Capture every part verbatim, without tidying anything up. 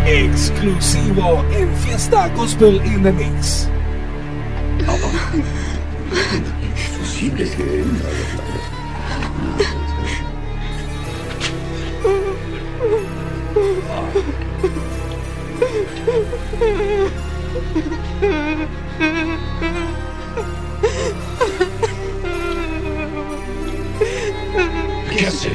Exclusivo en Fiesta Gospel in the Mix. Imposible que... ¿Qué hace?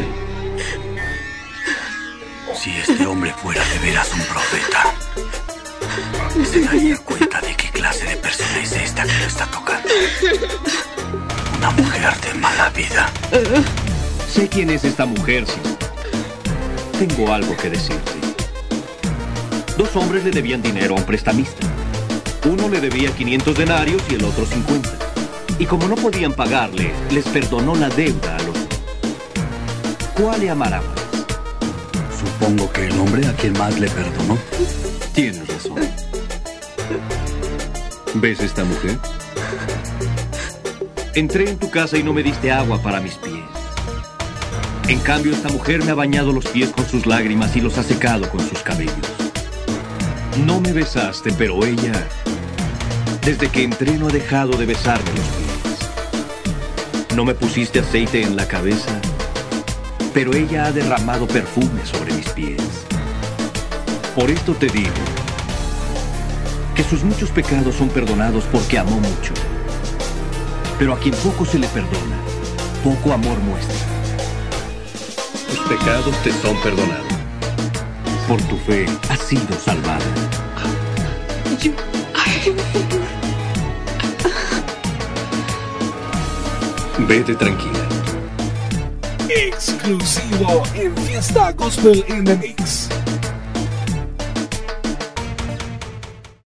Si este hombre fuera de veras un profeta, se daría cuenta de qué clase de persona es esta que lo está tocando. Una mujer de mala vida. Sé quién es esta mujer, señor. Tengo algo que decirte. Dos hombres le debían dinero a un prestamista. Uno le debía quinientos denarios y el otro cincuenta. Y como no podían pagarle, les perdonó la deuda a los dos. ¿Cuál le amará más? Supongo que el hombre a quien más le perdonó. Tienes razón. ¿Ves esta mujer? Entré en tu casa y no me diste agua para mis pies. En cambio, esta mujer me ha bañado los pies con sus lágrimas y los ha secado con sus cabellos. No me besaste, pero ella, desde que entré, no ha dejado de besarme los pies. No me pusiste aceite en la cabeza, pero ella ha derramado perfume sobre mis pies. Por esto te digo que sus muchos pecados son perdonados porque amó mucho. Pero a quien poco se le perdona, poco amor muestra. Tus pecados te son perdonados. Por tu fe has sido salvada. Vete tranquila. Exclusivo en Fiesta Gospel in the Mix.